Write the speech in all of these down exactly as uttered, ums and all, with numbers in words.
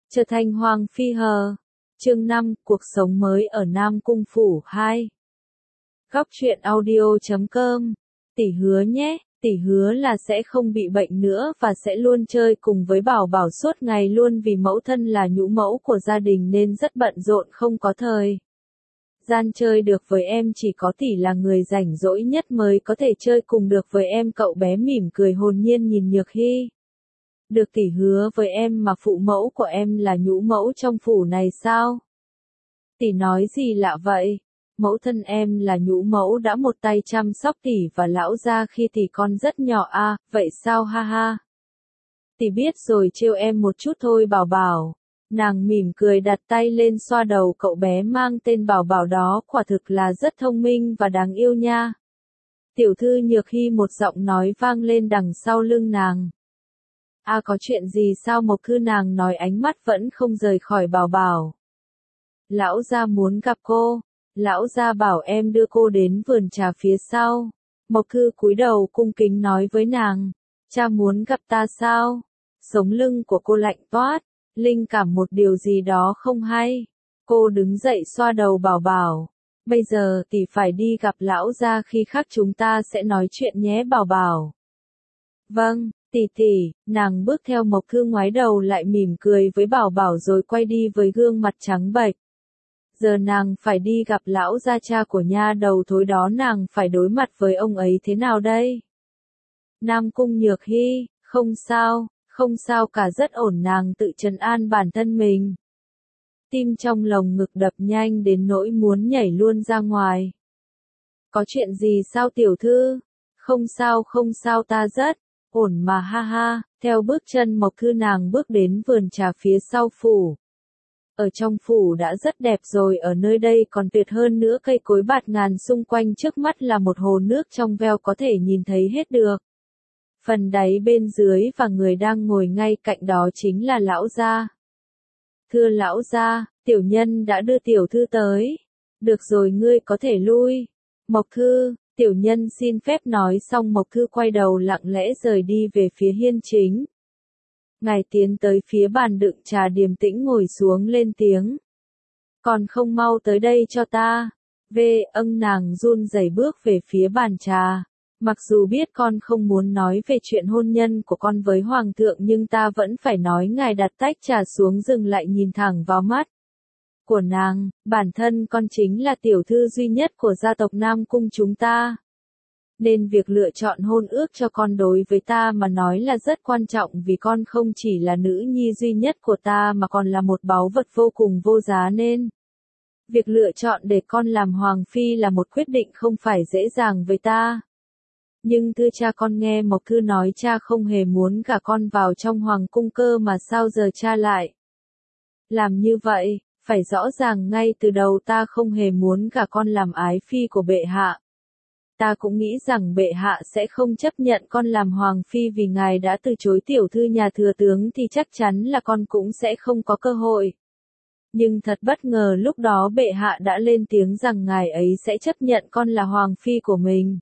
Trở thành Hoàng Phi hờ. Chương năm, cuộc sống mới ở Nam Cung Phủ hai. Góc truyện audio chấm com. Tỷ hứa nhé, tỷ hứa là sẽ không bị bệnh nữa và sẽ luôn chơi cùng với Bảo Bảo suốt ngày luôn vì mẫu thân là nhũ mẫu của gia đình nên rất bận rộn không có thời gian chơi được với em, chỉ có tỷ là người rảnh rỗi nhất mới có thể chơi cùng được với em. Cậu bé mỉm cười hồn nhiên nhìn Nhược Hy. Được tỷ hứa với em mà phụ mẫu của em là nhũ mẫu trong phủ này sao? Tỷ nói gì lạ vậy? Mẫu thân em là nhũ mẫu đã một tay chăm sóc tỷ và lão gia khi tỷ con rất nhỏ à, vậy sao ha ha? Tỷ biết rồi, trêu em một chút thôi Bảo Bảo. Nàng mỉm cười đặt tay lên xoa đầu cậu bé mang tên Bảo Bảo đó, quả thực là rất thông minh và đáng yêu nha. Tiểu thư Nhược Hy, một giọng nói vang lên đằng sau lưng nàng. À, có chuyện gì sao Mộc Thư? Nàng nói, ánh mắt vẫn không rời khỏi Bảo Bảo. Lão gia muốn gặp cô. Lão gia bảo em đưa cô đến vườn trà phía sau. Mộc Thư cúi đầu cung kính nói với nàng. Cha muốn gặp ta sao? Sống lưng của cô lạnh toát, linh cảm một điều gì đó không hay. Cô đứng dậy xoa đầu Bảo Bảo. Bây giờ tỷ phải đi gặp lão gia, khi khác chúng ta sẽ nói chuyện nhé Bảo Bảo. Vâng. Tỷ tỷ. Nàng bước theo Mộc Thư, ngoái đầu lại mỉm cười với Bảo Bảo rồi quay đi với gương mặt trắng bệch. Giờ nàng phải đi gặp lão gia cha của nha đầu thối đó, nàng phải đối mặt với ông ấy thế nào đây? Nam Cung Nhược Hy, không sao, không sao cả, rất ổn, nàng tự trấn an bản thân mình. Tim trong lồng ngực đập nhanh đến nỗi muốn nhảy luôn ra ngoài. Có chuyện gì sao tiểu thư? Không sao không sao, ta rất ổn mà ha ha. Theo bước chân Mộc Thư, nàng bước đến vườn trà phía sau phủ. Ở trong phủ đã rất đẹp rồi, ở nơi đây còn tuyệt hơn nữa, cây cối bạt ngàn xung quanh, trước mắt là một hồ nước trong veo có thể nhìn thấy hết được phần đáy bên dưới, và người đang ngồi ngay cạnh đó chính là lão gia. Thưa lão gia, tiểu nhân đã đưa tiểu thư tới. Được rồi, ngươi có thể lui. Mộc Thư, tiểu nhân xin phép, nói xong Mộc Thư quay đầu lặng lẽ rời đi về phía hiên chính. Ngài tiến tới phía bàn đựng trà, điềm tĩnh ngồi xuống lên tiếng. Còn không mau tới đây cho ta. Về âng, nàng run rẩy bước về phía bàn trà. Mặc dù biết con không muốn nói về chuyện hôn nhân của con với Hoàng thượng, nhưng ta vẫn phải nói. Ngài đặt tách trà xuống, dừng lại nhìn thẳng vào mắt của nàng. Bản thân con chính là tiểu thư duy nhất của gia tộc Nam Cung chúng ta. Nên việc lựa chọn hôn ước cho con đối với ta mà nói là rất quan trọng, vì con không chỉ là nữ nhi duy nhất của ta mà còn là một báu vật vô cùng vô giá, nên việc lựa chọn để con làm Hoàng Phi là một quyết định không phải dễ dàng với ta. Nhưng thưa cha, con nghe Mộc Thư nói cha không hề muốn gả con vào trong Hoàng cung cơ mà sao giờ cha lại làm như vậy? Phải rõ ràng ngay từ đầu ta không hề muốn gả con làm ái phi của bệ hạ. Ta cũng nghĩ rằng bệ hạ sẽ không chấp nhận con làm Hoàng Phi, vì ngài đã từ chối tiểu thư nhà thừa tướng thì chắc chắn là con cũng sẽ không có cơ hội. Nhưng thật bất ngờ, lúc đó bệ hạ đã lên tiếng rằng ngài ấy sẽ chấp nhận con là Hoàng Phi của mình.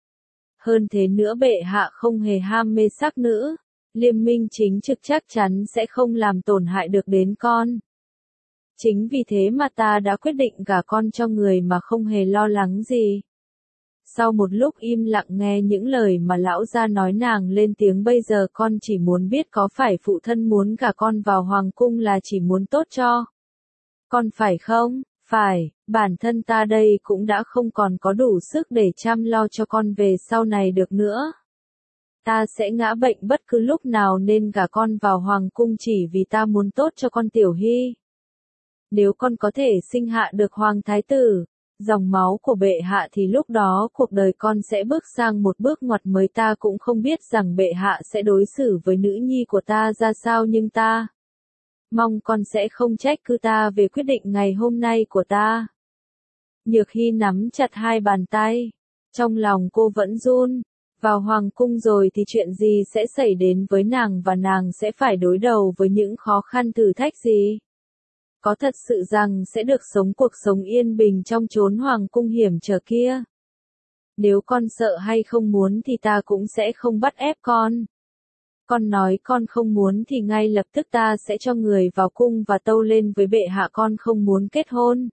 Hơn thế nữa, bệ hạ không hề ham mê sắc nữ, liêm minh chính trực, chắc chắn sẽ không làm tổn hại được đến con. Chính vì thế mà ta đã quyết định gả con cho người mà không hề lo lắng gì. Sau một lúc im lặng nghe những lời mà lão gia nói, nàng lên tiếng. Bây giờ con chỉ muốn biết, có phải phụ thân muốn gả con vào hoàng cung là chỉ muốn tốt cho con phải không? Phải, bản thân ta đây cũng đã không còn có đủ sức để chăm lo cho con về sau này được nữa. Ta sẽ ngã bệnh bất cứ lúc nào, nên gả con vào hoàng cung chỉ vì ta muốn tốt cho con Tiểu Hy. Nếu con có thể sinh hạ được hoàng thái tử, dòng máu của bệ hạ, thì lúc đó cuộc đời con sẽ bước sang một bước ngoặt mới. Ta cũng không biết rằng bệ hạ sẽ đối xử với nữ nhi của ta ra sao, nhưng ta mong con sẽ không trách cứ ta về quyết định ngày hôm nay của ta. Nhược Hy nắm chặt hai bàn tay, trong lòng cô vẫn run. Vào hoàng cung rồi thì chuyện gì sẽ xảy đến với nàng, và nàng sẽ phải đối đầu với những khó khăn thử thách gì? Có thật sự rằng sẽ được sống cuộc sống yên bình trong chốn hoàng cung hiểm trở kia? Nếu con sợ hay không muốn thì ta cũng sẽ không bắt ép con. Con nói con không muốn thì ngay lập tức ta sẽ cho người vào cung và tâu lên với bệ hạ con không muốn kết hôn.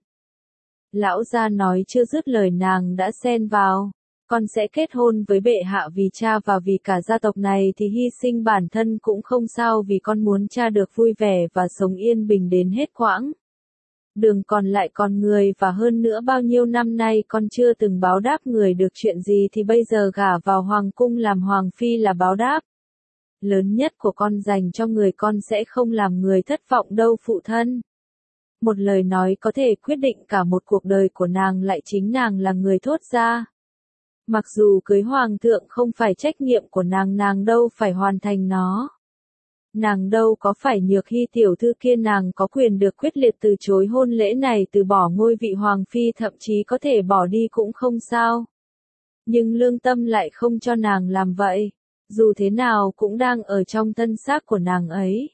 Lão gia nói chưa dứt lời nàng đã xen vào. Con sẽ kết hôn với bệ hạ vì cha và vì cả gia tộc này thì hy sinh bản thân cũng không sao vì con muốn cha được vui vẻ và sống yên bình đến hết quãng đường còn lại con người và hơn nữa bao nhiêu năm nay con chưa từng báo đáp người được chuyện gì thì bây giờ gả vào hoàng cung làm hoàng phi là báo đáp lớn nhất của con dành cho người con sẽ không làm người thất vọng đâu phụ thân. Một lời nói có thể quyết định cả một cuộc đời của nàng lại chính nàng là người thốt ra. Mặc dù cưới hoàng thượng không phải trách nhiệm của nàng nàng đâu phải hoàn thành nó. Nàng đâu có phải Nhược Hy tiểu thư kia nàng có quyền được quyết liệt từ chối hôn lễ này từ bỏ ngôi vị hoàng phi thậm chí có thể bỏ đi cũng không sao. Nhưng lương tâm lại không cho nàng làm vậy. Dù thế nào cũng đang ở trong thân xác của nàng ấy.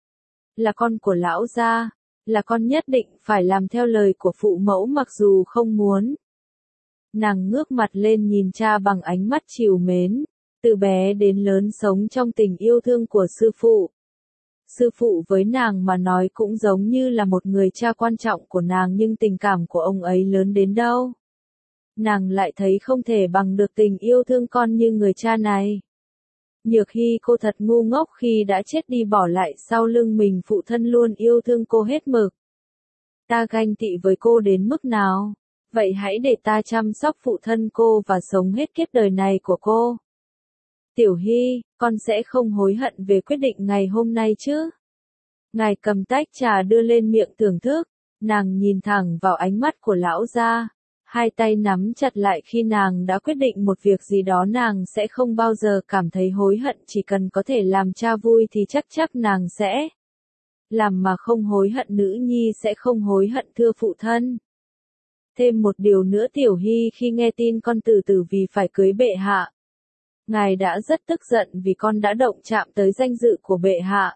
Là con của lão gia, là con nhất định phải làm theo lời của phụ mẫu mặc dù không muốn. Nàng ngước mặt lên nhìn cha bằng ánh mắt trìu mến, từ bé đến lớn sống trong tình yêu thương của sư phụ. Sư phụ với nàng mà nói cũng giống như là một người cha quan trọng của nàng nhưng tình cảm của ông ấy lớn đến đâu. Nàng lại thấy không thể bằng được tình yêu thương con như người cha này. Nhược Hy cô thật ngu ngốc khi đã chết đi bỏ lại sau lưng mình phụ thân luôn yêu thương cô hết mực. Ta ganh tị với cô đến mức nào? Vậy hãy để ta chăm sóc phụ thân cô và sống hết kiếp đời này của cô. Tiểu Hy, con sẽ không hối hận về quyết định ngày hôm nay chứ? Ngài cầm tách trà đưa lên miệng thưởng thức, nàng nhìn thẳng vào ánh mắt của lão gia, hai tay nắm chặt lại khi nàng đã quyết định một việc gì đó nàng sẽ không bao giờ cảm thấy hối hận chỉ cần có thể làm cha vui thì chắc chắc nàng sẽ làm mà không hối hận nữ nhi sẽ không hối hận thưa phụ thân. Thêm một điều nữa Tiểu Hy khi nghe tin con từ từ vì phải cưới bệ hạ. Ngài đã rất tức giận vì con đã động chạm tới danh dự của bệ hạ.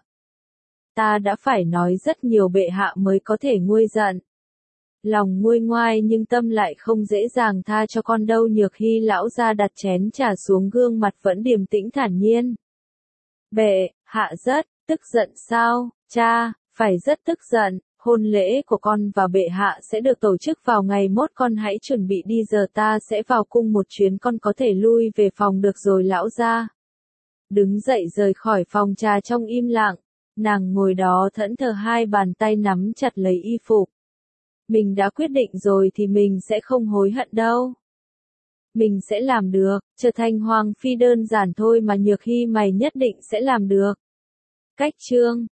Ta đã phải nói rất nhiều bệ hạ mới có thể nguôi giận. Lòng nguôi ngoai nhưng tâm lại không dễ dàng tha cho con đâu Nhược Hy lão gia đặt chén trà xuống gương mặt vẫn điềm tĩnh thản nhiên. Bệ hạ rất tức giận sao, cha, phải rất tức giận. Hôn lễ của con và bệ hạ sẽ được tổ chức vào ngày mốt con hãy chuẩn bị đi giờ ta sẽ vào cung một chuyến con có thể lui về phòng được rồi lão gia. Đứng dậy rời khỏi phòng trà trong im lặng, nàng ngồi đó thẫn thờ hai bàn tay nắm chặt lấy y phục. Mình đã quyết định rồi thì mình sẽ không hối hận đâu. Mình sẽ làm được, trở thành hoàng phi đơn giản thôi mà Nhược Hy mày nhất định sẽ làm được. Cách chương